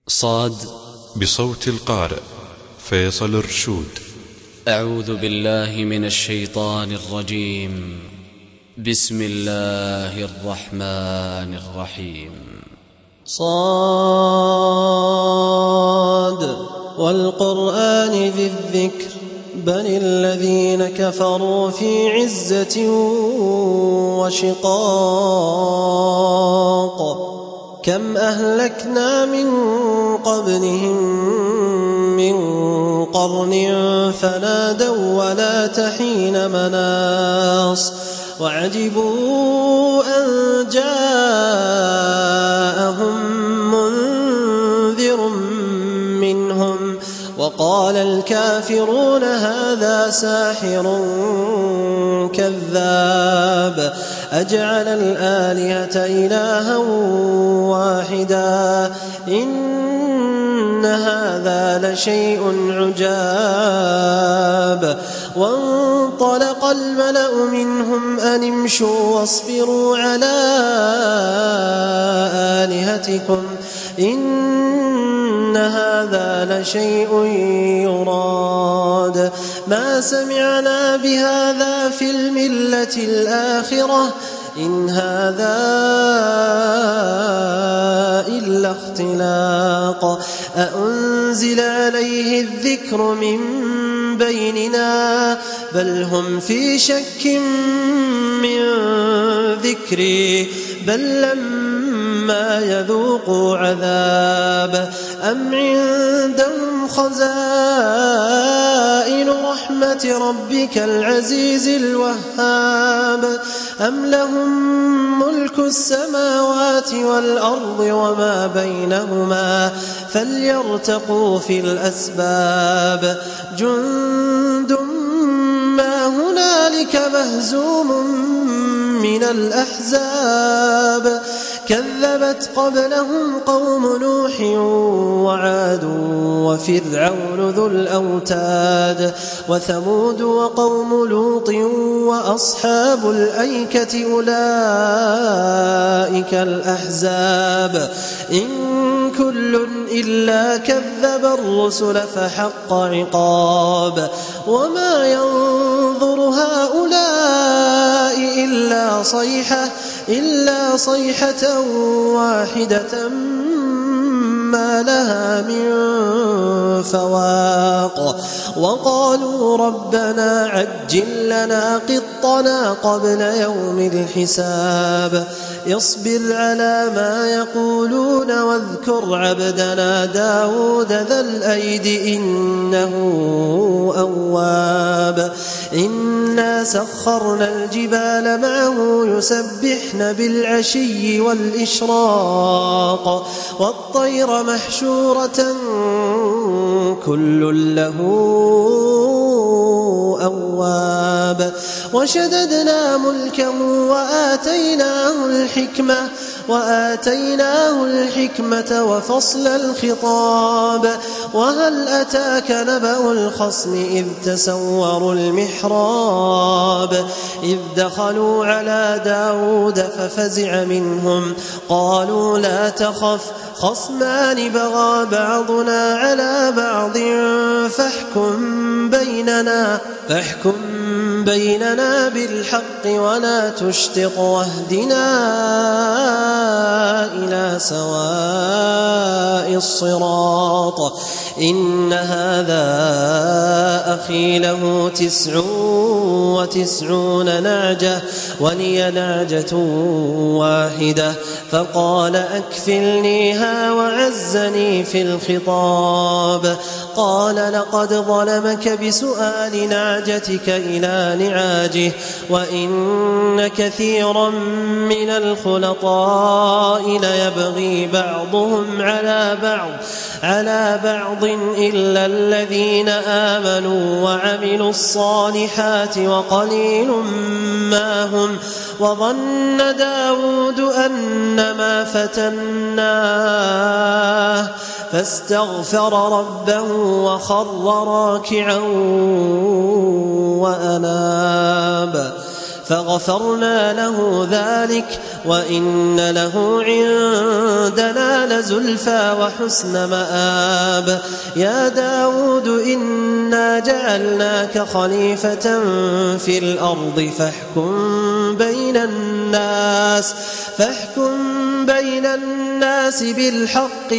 صاد بصوت القارئ فيصل الرشود. أعوذ بالله من الشيطان الرجيم. بسم الله الرحمن الرحيم. صاد والقرآن ذي الذكر بل الذين كفروا في عزة وشقاق. كم أهلكنا من قبلهم من قرن فنادوا ولا تحين مناص وعجبوا أن جاءهم منذر منهم وقال الكافرون هذا ساحر كذاب أجعل الآلهة إلها واحدا إن هذا لشيء عجاب. وانطلق الملأ منهم أن امشوا واصبروا على آلهتكم إن هذا لشيء يراد ما سمعنا بهذا في الملة الآخرة إن هذا إلا اختلاق أأنزل عليه الذكر من بيننا بل هم في شك من ذكري بل لما يذوقوا عذاب أم عندهم خزائن رحمة ربك العزيز الوهاب أم لهم ملك السماوات والأرض وما بينهما فليرتقوا في الأسباب جند ما هنالك مهزوم من الأحزاب كذبت قبلهم قوم نوح وعاد وفرعون ذو الأوتاد وثمود وقوم لوط وأصحاب الأيكة أولئك الأحزاب إن كل إلا كذب الرسل فحق عقاب وما ينظر هؤلاء إلا صيحة واحدة ما لها من فواق وقالوا ربنا عجل لنا قطنا قبل يوم الحساب اصبر على ما يقولون واذكر عبدنا داود ذا الأيد إنه أواب إنا سخرنا الجبال معه يسبحن بالعشي والإشراق والطير محشورة كل له أواب وشددنا ملكه وآتيناه الحكمة وفصل الخطاب وهل أتاك نبأ الخصم إذ تسوروا المحراب إذ دخلوا على داود ففزع منهم قالوا لا تخف خصمان بغى بعضنا على بعض فاحكم بيننا بالحق ولا تشطط واهدنا إلى سواء الصراط إن هذا أخي له 99 نعجة ولي نعجة واحدة فقال أكفلنيها وعزني في الخطاب قال لقد ظلمك بسؤال نعجتك إلى نعاجه وإن كثيرا من الخلطاء ليبغي بعضهم على بعض إلا الذين آمنوا وعملوا الصالحات وقليل ما هم وظن داود أنما فتناه فاستغفر ربه وخر راكعا وأناب فغفرنا له ذلك وإن له عندنا لزلفى وحسن مآب. يا داود إنا جعلناك خليفة في الأرض فاحكم بين الناس بالحق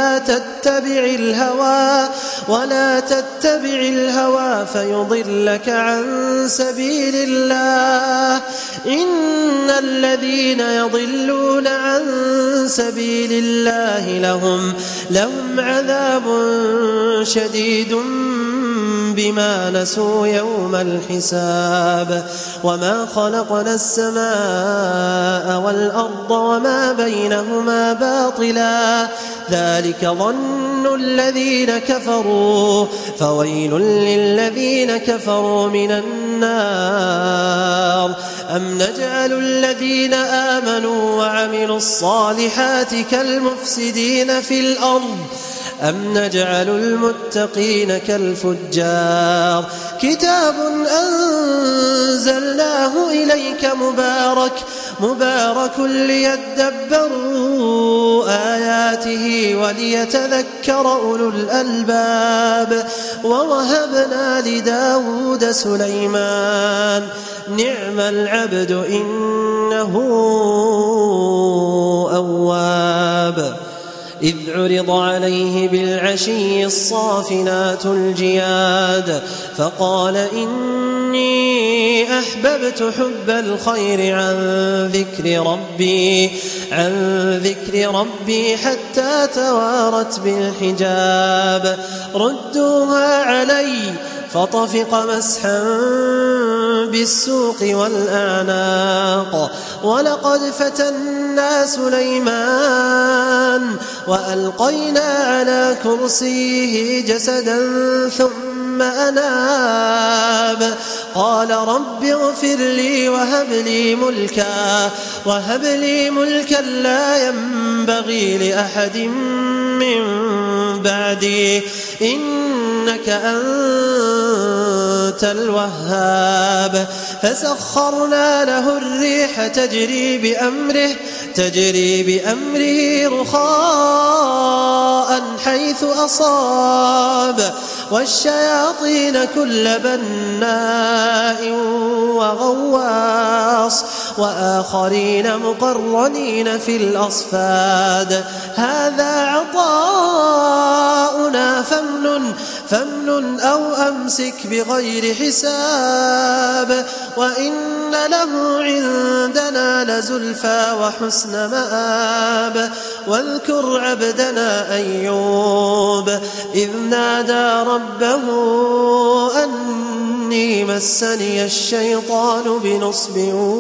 ولا تتبع الهوى فيضلك عن سبيل الله. إن الذين يضلون عن سبيل الله لهم عذاب شديد بما نسوا يوم الحساب. وما خلقنا السماء والأرض وما بينهما باطلا ذلك ظن الذين كفروا فويل للذين كفروا من النار. أم نجعل الذين آمنوا وعملوا الصالحات كالمفسدين في الأرض أم نجعل المتقين كالفجار. كتاب أنزلناه إليك مبارك ليدبروا آياته وليتذكر أولو الألباب. ووهبنا لداود سليمان نعم العبد إنه أواب. إذ عرض عليه بالعشي الصافنات الجياد فقال إني أحببت حب الخير عن ذكر ربي حتى توارت بالحجاب. ردوها علي فطفق مسحا بالسوق والأعناق. ولقد فتنا سليمان وألقينا على كرسيه جسدا ثم أناب. قال رب اغفر لي وهب لي ملكا لا ينبغي لأحد من بعدي إنك أنت الوهاب. فسخرنا له الريح تجري بأمره رخاء حيث أصاب والشياطين كل بناء وغواص وآخرين مقرنين في الأصفاد. هذا عطاؤنا فامنن أو أمسك بغير حساب. وإن له عندنا لزلفى وحسن مآب. واذكر عبدنا أيوب إذ نادى ربه أني مسني الشيطان بنصب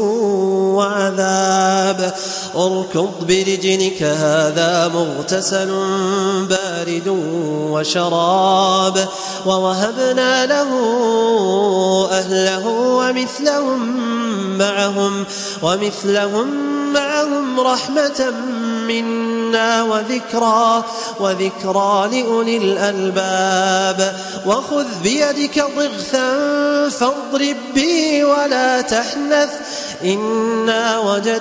وعذاب. اركض برجلك هذا مغتسل بارد وشراب. ووهبنا له أهله ومثلهم معهم رحمة منا وذكرى لأولي الألباب. وخذ بيدك ضغثا فاضرب به ولا تحنث إنا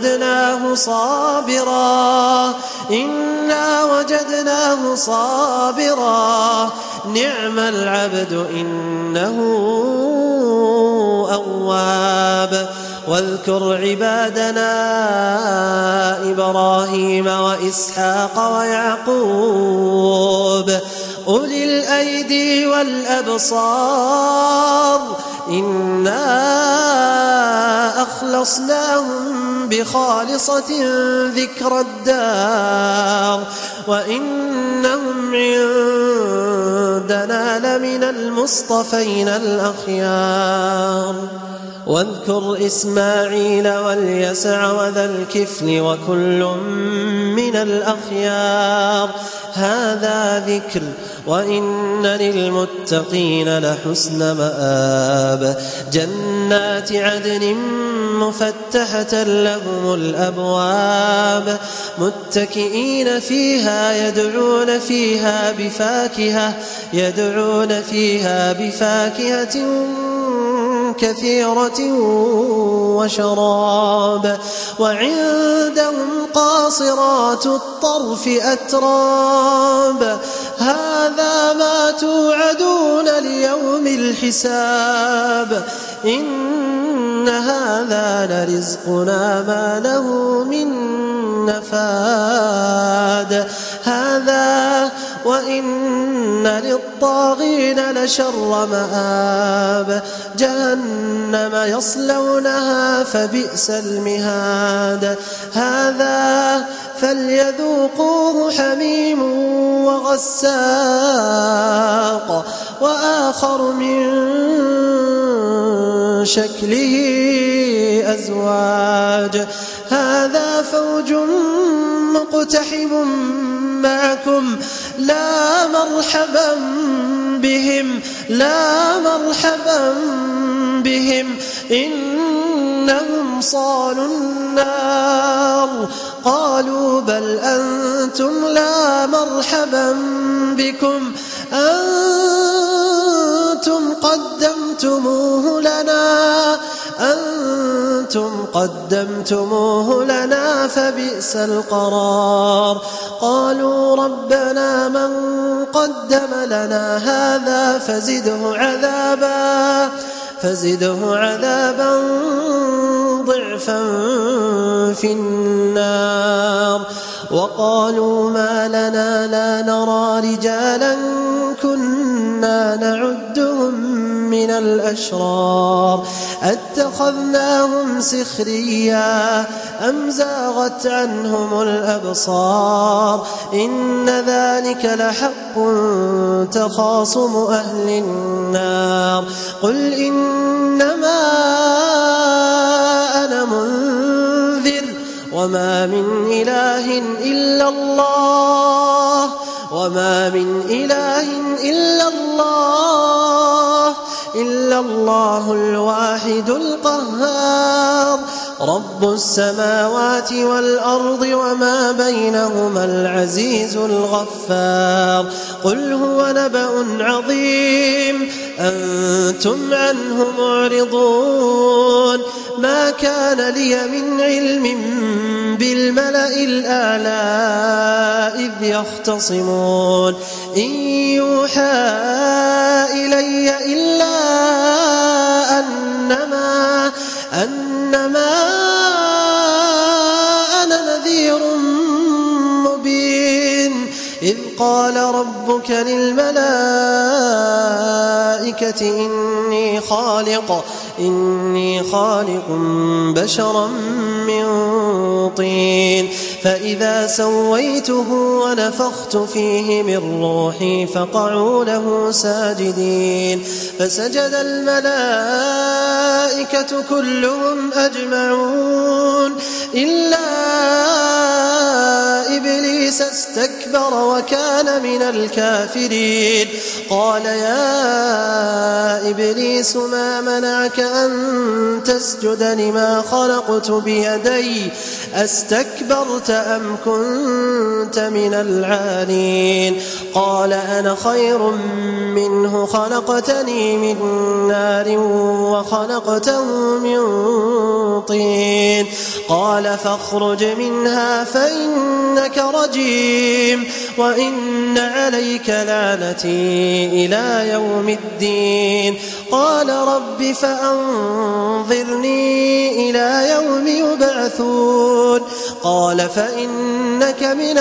وجدناه صابرا نعم العبد إنه أواب. واذكر عبادنا إبراهيم وإسحاق ويعقوب أولي الأيدي والأبصار إنا أخلصناهم بخالصة ذكر الدار وإنهم عندنا لمن المصطفين الأخيار. واذكر إسماعيل واليسع وذا الكفل وكل من الأخيار. هذا ذكر وإن للمتقين لحسن مآب. جنات عدن مفتحة لهم الأبواب متكئين فيها يدعون فيها بفاكهة كثيرة وشراب وعندهم قاصرات الطرف أتراب هذا ما توعدون ليوم الحساب إن هذا لرزقنا ما له من نفاد هذا وإن للطاغين لشر مآب جهنم يصلونها فبئس المهاد هذا فليذوقوه حميم وغساق وآخر من شكله أزواج هذا فوج مقتحم معكم لا مرحبا بهم إنهم صالوا النار قالوا بل أنتم لا مرحبا بكم أنتم قدمتموه لنا فبئس القرار قالوا ربنا من قدم لنا هذا فزده عذابا ضعفا في النار وقالوا ما لنا لا نرى رجالا كنا نعدهم من الأشرار أتخذناهم سخريا أم زاغت عنهم الأبصار إن ذلك لحق تخاصم أهل النار قل إنما أنا منذر وما من إله إلا الله الواحد القهار رب السماوات والأرض وما بينهما العزيز الغفار قل هو نبأ عظيم أنتم عنه معرضون ما كان لي من علم بالملأ الأعلى إذ يختصمون إن يوحى إلي إلا أنما أنا نذير مبين إذ قال ربك للملائكة إني خالق بشرا من طين فإذا سويته ونفخت فيه من روحي فقعوا له ساجدين فسجد الملائكة كلهم أجمعون إلا إبليس استكبر وكان من الكافرين قال يا إبليس ما منعك أن تسجد لما خلقت بيدي أستكبرت أم كنت من العالين قال أنا خير منه خلقتني من نار وخلقته من طين قال فاخرج منها فإنك رجيم وإن عليك لعنتي إلى يوم الدين قال رب فأنظرني إلى يوم يبعثون قال فإنك من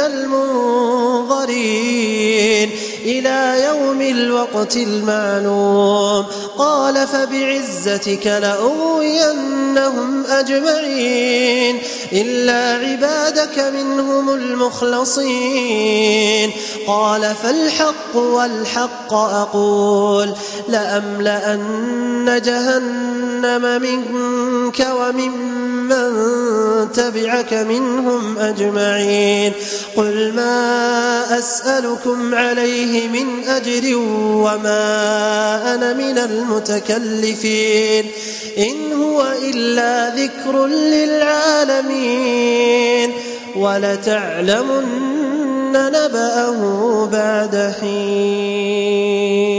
المنظرين إلى يوم الوقت المعلوم قال فبعزتك لأغوينهم أجمعين إلا عبادك منهم المخلصين قال فالحق والحق أقول لأملأن جهنم منك وممن تبعك منهم أجمعين قل ما أسألكم عليه من أجر وما أنا من المتكلفين إن هو إلا ذكر للعالمين ولتعلمن نبأه بعد حين